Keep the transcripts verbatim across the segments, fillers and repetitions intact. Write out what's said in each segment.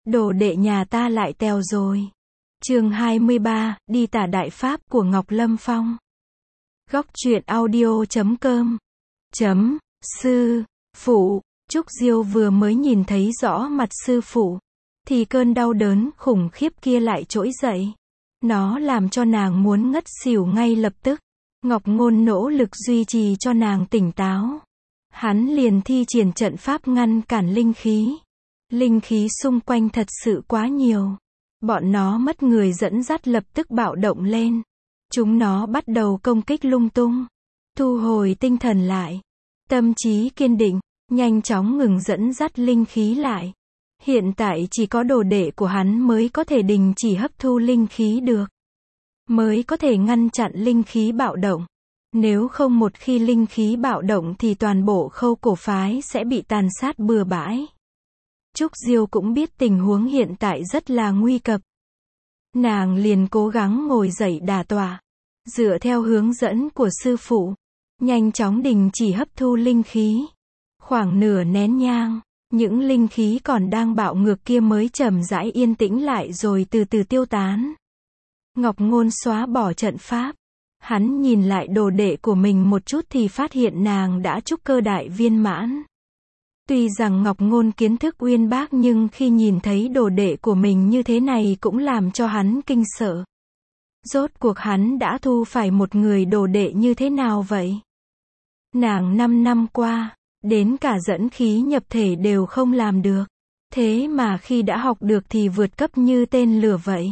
Đồ đệ nhà ta lại tèo rồi. Chương hai mươi ba, đi tả đại pháp của Ngọc Lâm Phong. Góc truyện audio chấm com. Chấm, sư, phụ, Trúc Diêu vừa mới nhìn thấy rõ mặt sư phụ, thì cơn đau đớn khủng khiếp kia lại trỗi dậy. Nó làm cho nàng muốn ngất xỉu ngay lập tức. Ngọc Ngôn nỗ lực duy trì cho nàng tỉnh táo. Hắn liền thi triển trận pháp ngăn cản linh khí. Linh khí xung quanh thật sự quá nhiều. Bọn nó mất người dẫn dắt lập tức bạo động lên. Chúng nó bắt đầu công kích lung tung. Thu hồi tinh thần lại. Tâm trí kiên định, nhanh chóng ngừng dẫn dắt linh khí lại. Hiện tại chỉ có đồ đệ của hắn mới có thể đình chỉ hấp thu linh khí được. Mới có thể ngăn chặn linh khí bạo động. Nếu không một khi linh khí bạo động thì toàn bộ Khâu Cổ phái sẽ bị tàn sát bừa bãi. Trúc Diêu cũng biết tình huống hiện tại rất là nguy cấp. Nàng liền cố gắng ngồi dậy đả tọa. Dựa theo hướng dẫn của sư phụ. Nhanh chóng đình chỉ hấp thu linh khí. Khoảng nửa nén nhang. Những linh khí còn đang bạo ngược kia mới chậm rãi yên tĩnh lại rồi từ từ tiêu tán. Ngọc Ngôn xóa bỏ trận pháp. Hắn nhìn lại đồ đệ của mình một chút thì phát hiện nàng đã trúc cơ đại viên mãn. Tuy rằng Ngọc Ngôn kiến thức uyên bác nhưng khi nhìn thấy đồ đệ của mình như thế này cũng làm cho hắn kinh sợ. Rốt cuộc hắn đã thu phải một người đồ đệ như thế nào vậy? Nàng năm năm qua, đến cả dẫn khí nhập thể đều không làm được. Thế mà khi đã học được thì vượt cấp như tên lửa vậy.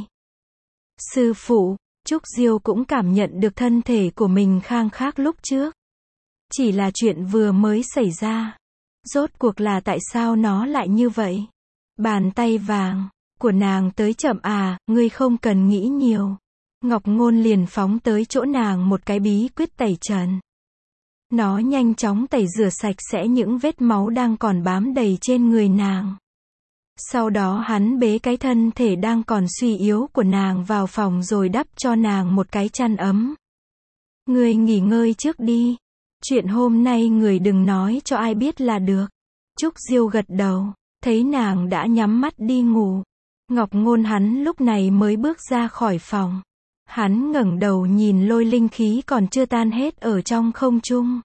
Sư phụ, Trúc Diêu cũng cảm nhận được thân thể của mình khang khác lúc trước. Chỉ là chuyện vừa mới xảy ra. Rốt cuộc là tại sao nó lại như vậy? Bàn tay vàng của nàng tới chậm à, ngươi không cần nghĩ nhiều. Ngọc Ngôn liền phóng tới chỗ nàng một cái bí quyết tẩy trần. Nó nhanh chóng tẩy rửa sạch sẽ những vết máu đang còn bám đầy trên người nàng. Sau đó hắn bế cái thân thể đang còn suy yếu của nàng vào phòng rồi đắp cho nàng một cái chăn ấm. Ngươi nghỉ ngơi trước đi. Chuyện hôm nay người đừng nói cho ai biết là được. Trúc Diêu gật đầu, thấy nàng đã nhắm mắt đi ngủ. Ngọc Ngôn hắn lúc này mới bước ra khỏi phòng. Hắn ngẩng đầu nhìn lôi linh khí còn chưa tan hết ở trong không trung.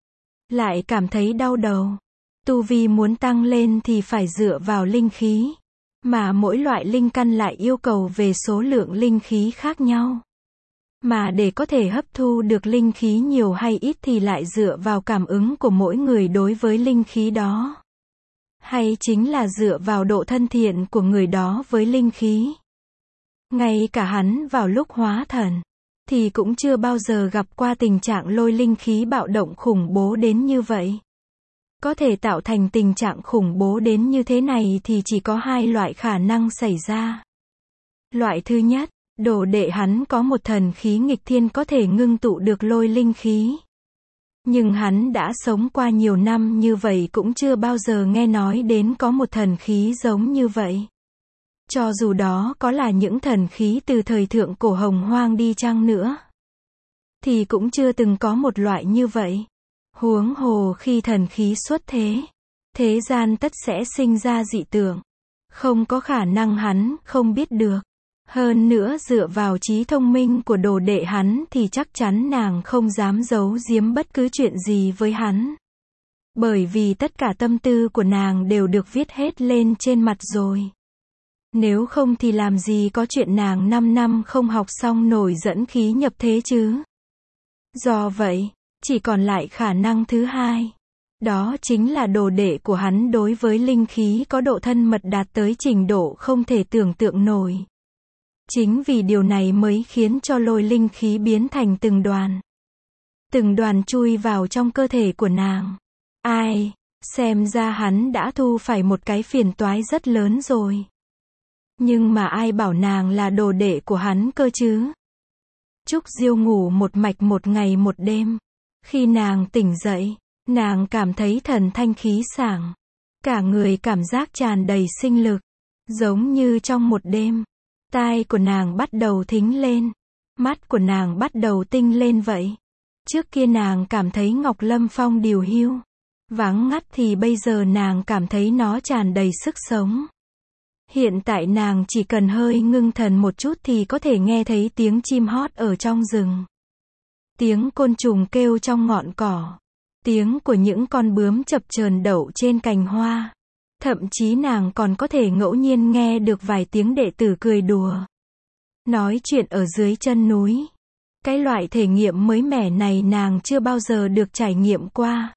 Lại cảm thấy đau đầu. Tu vi muốn tăng lên thì phải dựa vào linh khí. Mà mỗi loại linh căn lại yêu cầu về số lượng linh khí khác nhau. Mà để có thể hấp thu được linh khí nhiều hay ít thì lại dựa vào cảm ứng của mỗi người đối với linh khí đó. Hay chính là dựa vào độ thân thiện của người đó với linh khí. Ngay cả hắn vào lúc hóa thần, thì cũng chưa bao giờ gặp qua tình trạng lôi linh khí bạo động khủng bố đến như vậy. Có thể tạo thành tình trạng khủng bố đến như thế này thì chỉ có hai loại khả năng xảy ra. Loại thứ nhất, đồ đệ hắn có một thần khí nghịch thiên có thể ngưng tụ được lôi linh khí. Nhưng hắn đã sống qua nhiều năm như vậy cũng chưa bao giờ nghe nói đến có một thần khí giống như vậy. Cho dù đó có là những thần khí từ thời thượng cổ hồng hoang đi chăng nữa, thì cũng chưa từng có một loại như vậy. Huống hồ khi thần khí xuất thế, thế gian tất sẽ sinh ra dị tượng. Không có khả năng hắn không biết được. Hơn nữa dựa vào trí thông minh của đồ đệ hắn thì chắc chắn nàng không dám giấu giếm bất cứ chuyện gì với hắn. Bởi vì tất cả tâm tư của nàng đều được viết hết lên trên mặt rồi. Nếu không thì làm gì có chuyện nàng năm năm không học xong nổi dẫn khí nhập thế chứ. Do vậy, chỉ còn lại khả năng thứ hai. Đó chính là đồ đệ của hắn đối với linh khí có độ thân mật đạt tới trình độ không thể tưởng tượng nổi. Chính vì điều này mới khiến cho lôi linh khí biến thành từng đoàn. Từng đoàn chui vào trong cơ thể của nàng. Ai, xem ra hắn đã thu phải một cái phiền toái rất lớn rồi. Nhưng mà ai bảo nàng là đồ đệ của hắn cơ chứ? Trúc Diêu ngủ một mạch một ngày một đêm. Khi nàng tỉnh dậy, nàng cảm thấy thần thanh khí sảng. Cả người cảm giác tràn đầy sinh lực. Giống như trong một đêm. Tai của nàng bắt đầu thính lên. Mắt của nàng bắt đầu tinh lên vậy. Trước kia nàng cảm thấy Ngọc Lâm Phong điều hiu, vắng ngắt thì bây giờ nàng cảm thấy nó tràn đầy sức sống. Hiện tại nàng chỉ cần hơi ngưng thần một chút thì có thể nghe thấy tiếng chim hót ở trong rừng. Tiếng côn trùng kêu trong ngọn cỏ. Tiếng của những con bướm chập chờn đậu trên cành hoa. Thậm chí nàng còn có thể ngẫu nhiên nghe được vài tiếng đệ tử cười đùa. Nói chuyện ở dưới chân núi. Cái loại thể nghiệm mới mẻ này nàng chưa bao giờ được trải nghiệm qua.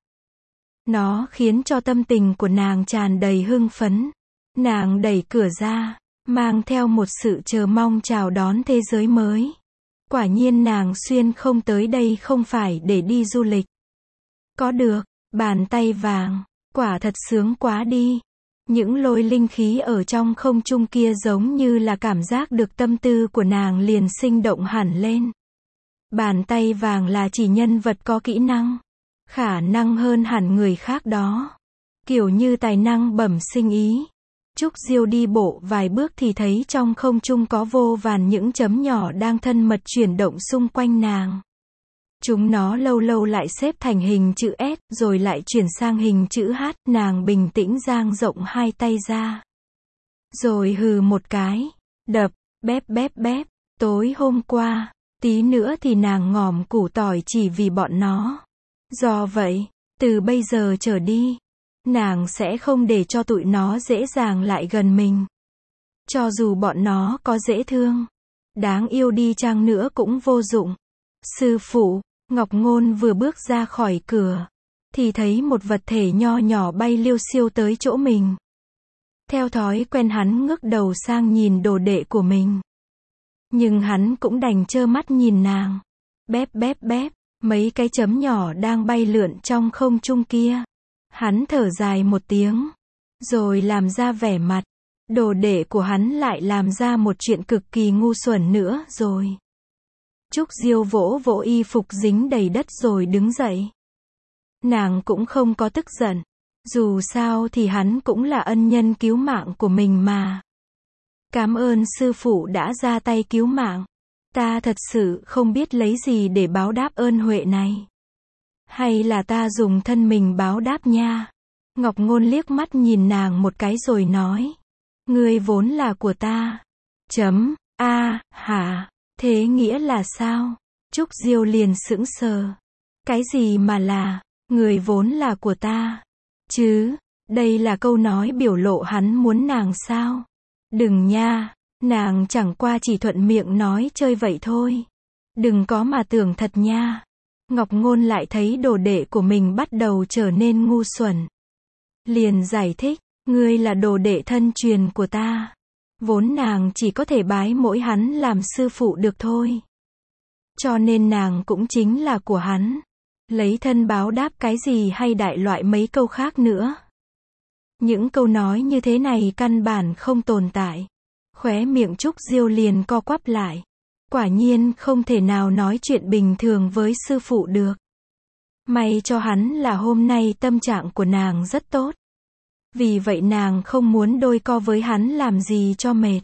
Nó khiến cho tâm tình của nàng tràn đầy hưng phấn. Nàng đẩy cửa ra, mang theo một sự chờ mong chào đón thế giới mới. Quả nhiên nàng xuyên không tới đây không phải để đi du lịch. Có được, bàn tay vàng, quả thật sướng quá đi. Những lôi linh khí ở trong không trung kia giống như là cảm giác được tâm tư của nàng liền sinh động hẳn lên. Bàn tay vàng là chỉ nhân vật có kỹ năng, khả năng hơn hẳn người khác đó. Kiểu như tài năng bẩm sinh ý. Trúc Diêu đi bộ vài bước thì thấy trong không trung có vô vàn những chấm nhỏ đang thân mật chuyển động xung quanh nàng. Chúng nó lâu lâu lại xếp thành hình chữ S, rồi lại chuyển sang hình chữ H, nàng bình tĩnh dang rộng hai tay ra. Rồi hừ một cái, đập, bép bép bép, tối hôm qua, tí nữa thì nàng ngòm củ tỏi chỉ vì bọn nó. Do vậy, từ bây giờ trở đi, nàng sẽ không để cho tụi nó dễ dàng lại gần mình. Cho dù bọn nó có dễ thương, đáng yêu đi chăng nữa cũng vô dụng. Sư phụ, Ngọc Ngôn vừa bước ra khỏi cửa, thì thấy một vật thể nho nhỏ bay liêu xiêu tới chỗ mình. Theo thói quen hắn ngước đầu sang nhìn đồ đệ của mình. Nhưng hắn cũng đành trơ mắt nhìn nàng. Bép bép bép, mấy cái chấm nhỏ đang bay lượn trong không trung kia. Hắn thở dài một tiếng, rồi làm ra vẻ mặt. Đồ đệ của hắn lại làm ra một chuyện cực kỳ ngu xuẩn nữa rồi. Trúc Diêu vỗ vỗ y phục dính đầy đất rồi đứng dậy. Nàng cũng không có tức giận. Dù sao thì hắn cũng là ân nhân cứu mạng của mình mà. Cảm ơn sư phụ đã ra tay cứu mạng. Ta thật sự không biết lấy gì để báo đáp ơn huệ này. Hay là ta dùng thân mình báo đáp nha. Ngọc Ngôn liếc mắt nhìn nàng một cái rồi nói. Ngươi vốn là của ta. Chấm, a à, hả, thế nghĩa là sao? Trúc Diêu liền sững sờ. Cái gì mà là, người vốn là của ta? Chứ, đây là câu nói biểu lộ hắn muốn nàng sao? Đừng nha, nàng chẳng qua chỉ thuận miệng nói chơi vậy thôi. Đừng có mà tưởng thật nha. Ngọc Ngôn lại thấy đồ đệ của mình bắt đầu trở nên ngu xuẩn. Liền giải thích, ngươi là đồ đệ thân truyền của ta. Vốn nàng chỉ có thể bái mỗi hắn làm sư phụ được thôi. Cho nên nàng cũng chính là của hắn. Lấy thân báo đáp cái gì hay đại loại mấy câu khác nữa. Những câu nói như thế này căn bản không tồn tại. Khóe miệng Trúc Diêu liền co quắp lại. Quả nhiên không thể nào nói chuyện bình thường với sư phụ được. May cho hắn là hôm nay tâm trạng của nàng rất tốt. Vì vậy nàng không muốn đôi co với hắn làm gì cho mệt.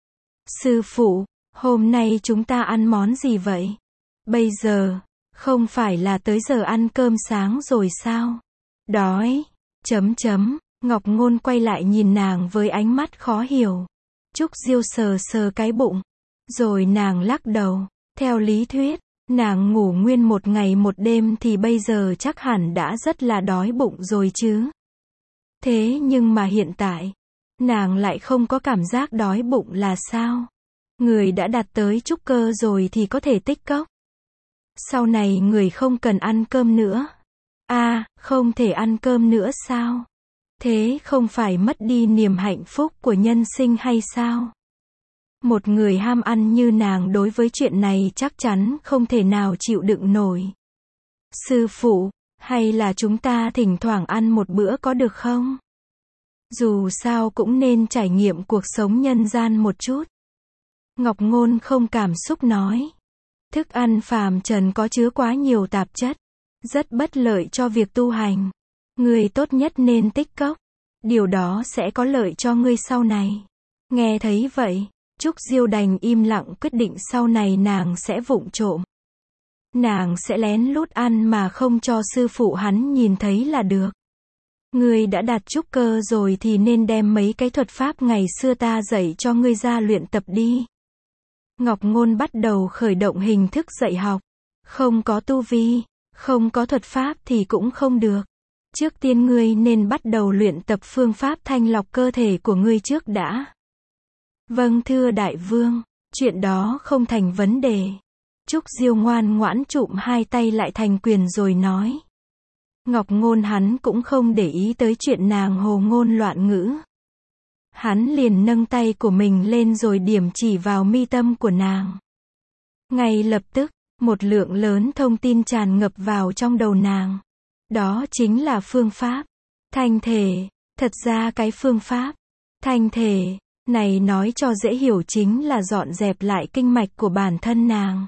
Sư phụ, hôm nay chúng ta ăn món gì vậy? Bây giờ, không phải là tới giờ ăn cơm sáng rồi sao? Đói, chấm chấm, Ngọc Ngôn quay lại nhìn nàng với ánh mắt khó hiểu. Trúc Diêu sờ sờ cái bụng. Rồi nàng lắc đầu. Theo lý thuyết, nàng ngủ nguyên một ngày một đêm thì bây giờ chắc hẳn đã rất là đói bụng rồi chứ. Thế nhưng mà hiện tại, nàng lại không có cảm giác đói bụng là sao? Người đã đạt tới trúc cơ rồi thì có thể tích cốc. Sau này người không cần ăn cơm nữa. À, không thể ăn cơm nữa sao? Thế không phải mất đi niềm hạnh phúc của nhân sinh hay sao? Một người ham ăn như nàng đối với chuyện này chắc chắn không thể nào chịu đựng nổi. Sư phụ, hay là chúng ta thỉnh thoảng ăn một bữa có được không? Dù sao cũng nên trải nghiệm cuộc sống nhân gian một chút. Ngọc Ngôn không cảm xúc nói. Thức ăn phàm trần có chứa quá nhiều tạp chất, rất bất lợi cho việc tu hành. Người tốt nhất nên tích cốc. Điều đó sẽ có lợi cho ngươi sau này. Nghe thấy vậy, Trúc Diêu đành im lặng quyết định sau này nàng sẽ vụng trộm. Nàng sẽ lén lút ăn mà không cho sư phụ hắn nhìn thấy là được. Ngươi đã đạt trúc cơ rồi thì nên đem mấy cái thuật pháp ngày xưa ta dạy cho ngươi ra luyện tập đi. Ngọc Ngôn bắt đầu khởi động hình thức dạy học. Không có tu vi, không có thuật pháp thì cũng không được. Trước tiên ngươi nên bắt đầu luyện tập phương pháp thanh lọc cơ thể của ngươi trước đã. Vâng thưa đại vương, chuyện đó không thành vấn đề. Trúc Diêu ngoan ngoãn chụm hai tay lại thành quyền rồi nói. Ngọc Ngôn hắn cũng không để ý tới chuyện nàng hồ ngôn loạn ngữ. Hắn liền nâng tay của mình lên rồi điểm chỉ vào mi tâm của nàng. Ngay lập tức, một lượng lớn thông tin tràn ngập vào trong đầu nàng. Đó chính là phương pháp thanh thể. Thật ra cái phương pháp thanh thể này nói cho dễ hiểu chính là dọn dẹp lại kinh mạch của bản thân nàng.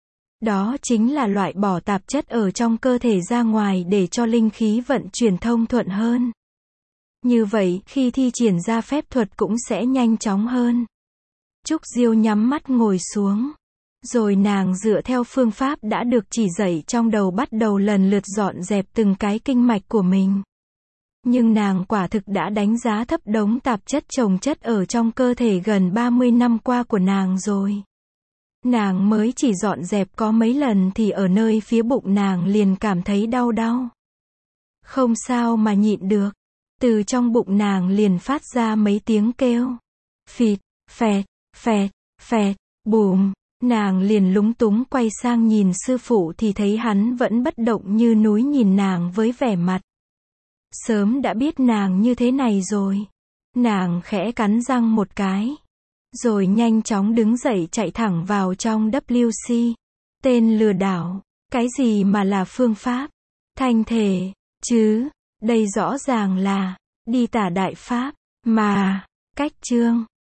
Đó chính là loại bỏ tạp chất ở trong cơ thể ra ngoài để cho linh khí vận chuyển thông thuận hơn. Như vậy, khi thi triển ra phép thuật cũng sẽ nhanh chóng hơn. Trúc Diêu nhắm mắt ngồi xuống. Rồi nàng dựa theo phương pháp đã được chỉ dạy trong đầu bắt đầu lần lượt dọn dẹp từng cái kinh mạch của mình. Nhưng nàng quả thực đã đánh giá thấp đống tạp chất chồng chất ở trong cơ thể gần ba mươi năm qua của nàng rồi. Nàng mới chỉ dọn dẹp có mấy lần thì ở nơi phía bụng nàng liền cảm thấy đau đau. Không sao mà nhịn được. Từ trong bụng nàng liền phát ra mấy tiếng kêu. Phịt, phẹt, phẹt, phẹt, bùm. Nàng liền lúng túng quay sang nhìn sư phụ thì thấy hắn vẫn bất động như núi nhìn nàng với vẻ mặt. Sớm đã biết nàng như thế này rồi. Nàng khẽ cắn răng một cái. Rồi nhanh chóng đứng dậy chạy thẳng vào trong W C. Tên lừa đảo. Cái gì mà là phương pháp thanh thể, chứ? Đây rõ ràng là đi tả đại pháp, mà. Cách chương